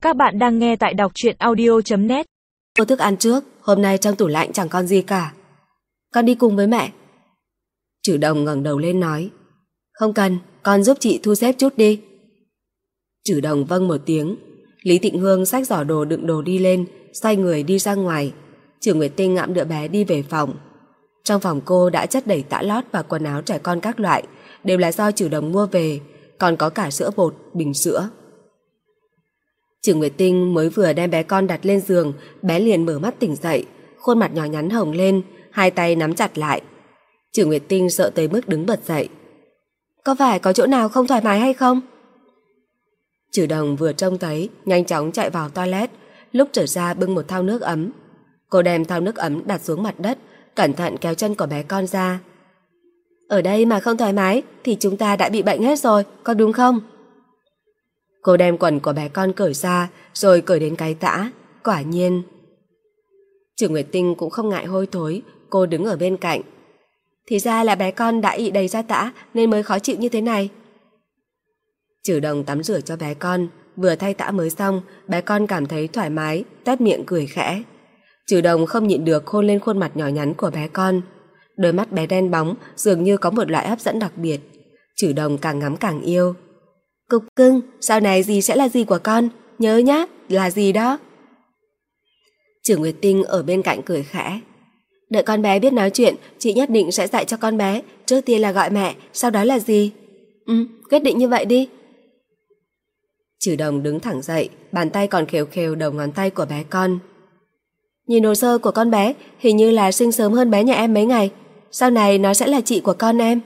Các bạn đang nghe tại đọc truyện audio.net. Cô thức ăn trước, hôm nay trong tủ lạnh chẳng còn gì cả. Con đi cùng với mẹ. Trừ Đồng ngẩng đầu lên nói, không cần, con giúp chị thu xếp chút đi. Trừ Đồng vâng một tiếng. Lý Tịnh Hương xách giỏ đồ đựng đồ đi lên, xoay người đi ra ngoài. Trừ Nguyệt Tinh ngậm đứa bé đi về phòng. Trong phòng cô đã chất đầy tã lót và quần áo trẻ con các loại, đều là do Trừ Đồng mua về, còn có cả sữa bột, bình sữa. Trừ Nguyệt Tinh mới vừa đem bé con đặt lên giường, bé liền mở mắt tỉnh dậy, khuôn mặt nhỏ nhắn hồng lên, hai tay nắm chặt lại. Trừ Nguyệt Tinh sợ tới mức đứng bật dậy. Có phải có chỗ nào không thoải mái hay không? Trừ Đồng vừa trông thấy, nhanh chóng chạy vào toilet, lúc trở ra bưng một thau nước ấm. Cô đem thau nước ấm đặt xuống mặt đất, cẩn thận kéo chân của bé con ra. Ở đây mà không thoải mái thì chúng ta đã bị bệnh hết rồi, có đúng không? Cô đem quần của bé con cởi ra, rồi cởi đến cái tã. Quả nhiên. Trừ Nguyệt Tinh cũng không ngại hôi thối, cô đứng ở bên cạnh. Thì ra là bé con đã ị đầy ra tã nên mới khó chịu như thế này. Trừ Đồng tắm rửa cho bé con, vừa thay tã mới xong, bé con cảm thấy thoải mái, tét miệng cười khẽ. Trừ Đồng không nhịn được hôn lên khuôn mặt nhỏ nhắn của bé con. Đôi mắt bé đen bóng dường như có một loại hấp dẫn đặc biệt. Trừ Đồng càng ngắm càng yêu. Cục cưng, sau này gì sẽ là gì của con? Nhớ nhá, là gì đó? Trừ Nguyệt Tinh ở bên cạnh cười khẽ. Đợi con bé biết nói chuyện, chị nhất định sẽ dạy cho con bé. Trước tiên là gọi mẹ, sau đó là gì? Quyết định như vậy đi. Trừ Đồng đứng thẳng dậy, bàn tay còn khều khều đầu ngón tay của bé con. Nhìn hồ sơ của con bé, hình như là sinh sớm hơn bé nhà em mấy ngày. Sau này nó sẽ là chị của con em.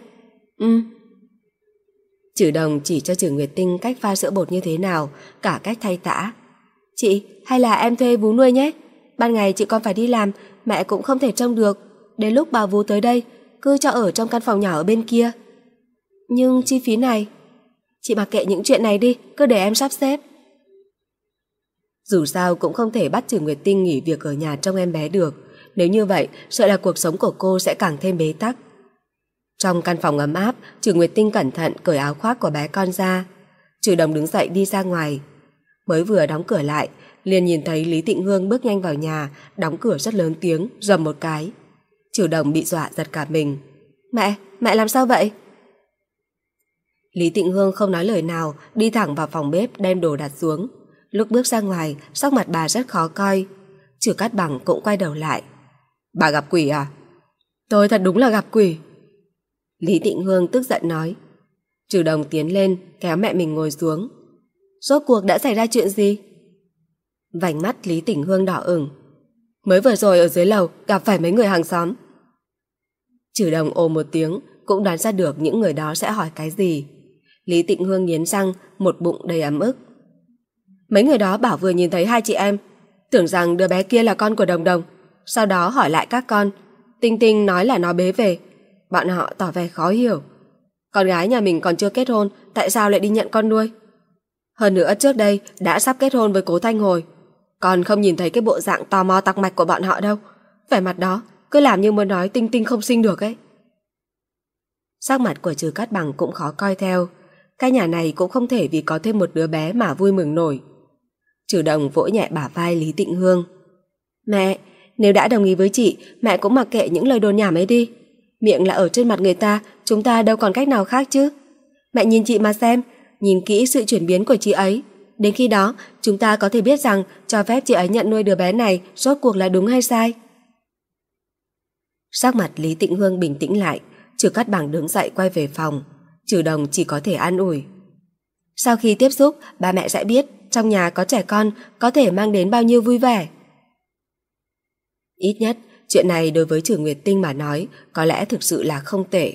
Trừ Đồng chỉ cho Trừ Nguyệt Tinh cách pha sữa bột như thế nào, cả cách thay tã. Chị, hay là em thuê vú nuôi nhé. Ban ngày chị con phải đi làm, mẹ cũng không thể trông được. Đến lúc bà vú tới đây, cứ cho ở trong căn phòng nhỏ ở bên kia. Nhưng chi phí này... Chị mặc kệ những chuyện này đi, cứ để em sắp xếp. Dù sao cũng không thể bắt Trừ Nguyệt Tinh nghỉ việc ở nhà trông em bé được. Nếu như vậy, sợ là cuộc sống của cô sẽ càng thêm bế tắc. Trong căn phòng ấm áp, Trừ Nguyệt Tinh cẩn thận cởi áo khoác của bé con ra. Trừ Đồng đứng dậy đi ra ngoài. Mới vừa đóng cửa lại, liền nhìn thấy Lý Tịnh Hương bước nhanh vào nhà, đóng cửa rất lớn tiếng, rầm một cái. Trừ Đồng bị dọa giật cả mình. Mẹ làm sao vậy? Lý Tịnh Hương không nói lời nào, đi thẳng vào phòng bếp đem đồ đặt xuống. Lúc bước ra ngoài, sắc mặt bà rất khó coi. Trừ Cát Bằng cũng quay đầu lại. Bà gặp quỷ à? Tôi thật đúng là gặp quỷ. Lý Tịnh Hương tức giận nói. Trừ Đồng tiến lên, kéo mẹ mình ngồi xuống. Rốt cuộc đã xảy ra chuyện gì? Vành mắt Lý Tịnh Hương đỏ ửng. Mới vừa rồi ở dưới lầu gặp phải mấy người hàng xóm. Trừ Đồng ồ một tiếng, cũng đoán ra được những người đó sẽ hỏi cái gì. Lý Tịnh Hương nghiến răng, một bụng đầy ấm ức. Mấy người đó bảo vừa nhìn thấy hai chị em, tưởng rằng đứa bé kia là con của Đồng Đồng. Sau đó hỏi lại các con, Tinh Tinh nói là nó bế về. Bọn họ tỏ vẻ khó hiểu. Con gái nhà mình còn chưa kết hôn, tại sao lại đi nhận con nuôi? Hơn nữa trước đây đã sắp kết hôn với Cố Thanh Hồi. Con không nhìn thấy cái bộ dạng tò mò tặc mạch của bọn họ đâu. Vẻ mặt đó cứ làm như muốn nói Tinh Tinh không sinh được ấy. Sắc mặt của Trừ Cát Bằng cũng khó coi theo. Cái nhà này cũng không thể vì có thêm một đứa bé mà vui mừng nổi. Trừ Đồng vỗ nhẹ bả vai Lý Tịnh Hương. Mẹ, nếu đã đồng ý với chị, mẹ cũng mặc kệ những lời đồn nhảm ấy đi. Miệng là ở trên mặt người ta, chúng ta đâu còn cách nào khác chứ. Mẹ nhìn chị mà xem, nhìn kỹ sự chuyển biến của chị ấy. Đến khi đó, chúng ta có thể biết rằng cho phép chị ấy nhận nuôi đứa bé này rốt cuộc là đúng hay sai. Sắc mặt Lý Tịnh Hương bình tĩnh lại. Trừ Cát Bằng đứng dậy quay về phòng. Trừ Đồng chỉ có thể an ủi. Sau khi tiếp xúc, ba mẹ sẽ biết trong nhà có trẻ con có thể mang đến bao nhiêu vui vẻ. Ít nhất, chuyện này đối với Trừ Nguyệt Tinh mà nói có lẽ thực sự là không tệ.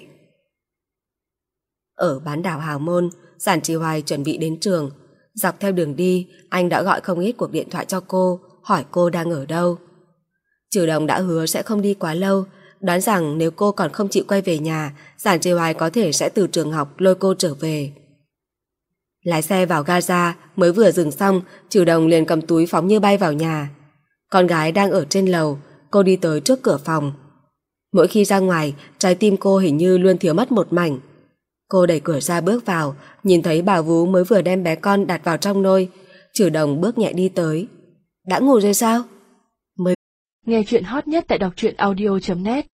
Ở bán đảo Hào Môn, Giản Trì Hoài chuẩn bị đến trường. Dọc theo đường đi, anh đã gọi không ít cuộc điện thoại cho cô, hỏi cô đang ở đâu. Trừ Đồng đã hứa sẽ không đi quá lâu, đoán rằng nếu cô còn không chịu quay về nhà, Giản Trì Hoài có thể sẽ từ trường học lôi cô trở về. Lái xe vào Gaza, mới vừa dừng xong, Trừ Đồng liền cầm túi phóng như bay vào nhà. Con gái đang ở trên lầu, cô đi tới trước cửa phòng. Mỗi khi ra ngoài, trái tim cô hình như luôn thiếu mất một mảnh. Cô đẩy cửa ra bước vào, nhìn thấy bà vú mới vừa đem bé con đặt vào trong nôi. Trừ Đồng bước nhẹ đi tới. Đã ngủ rồi sao? Nghe chuyện hot nhất tại đọc truyện audio.net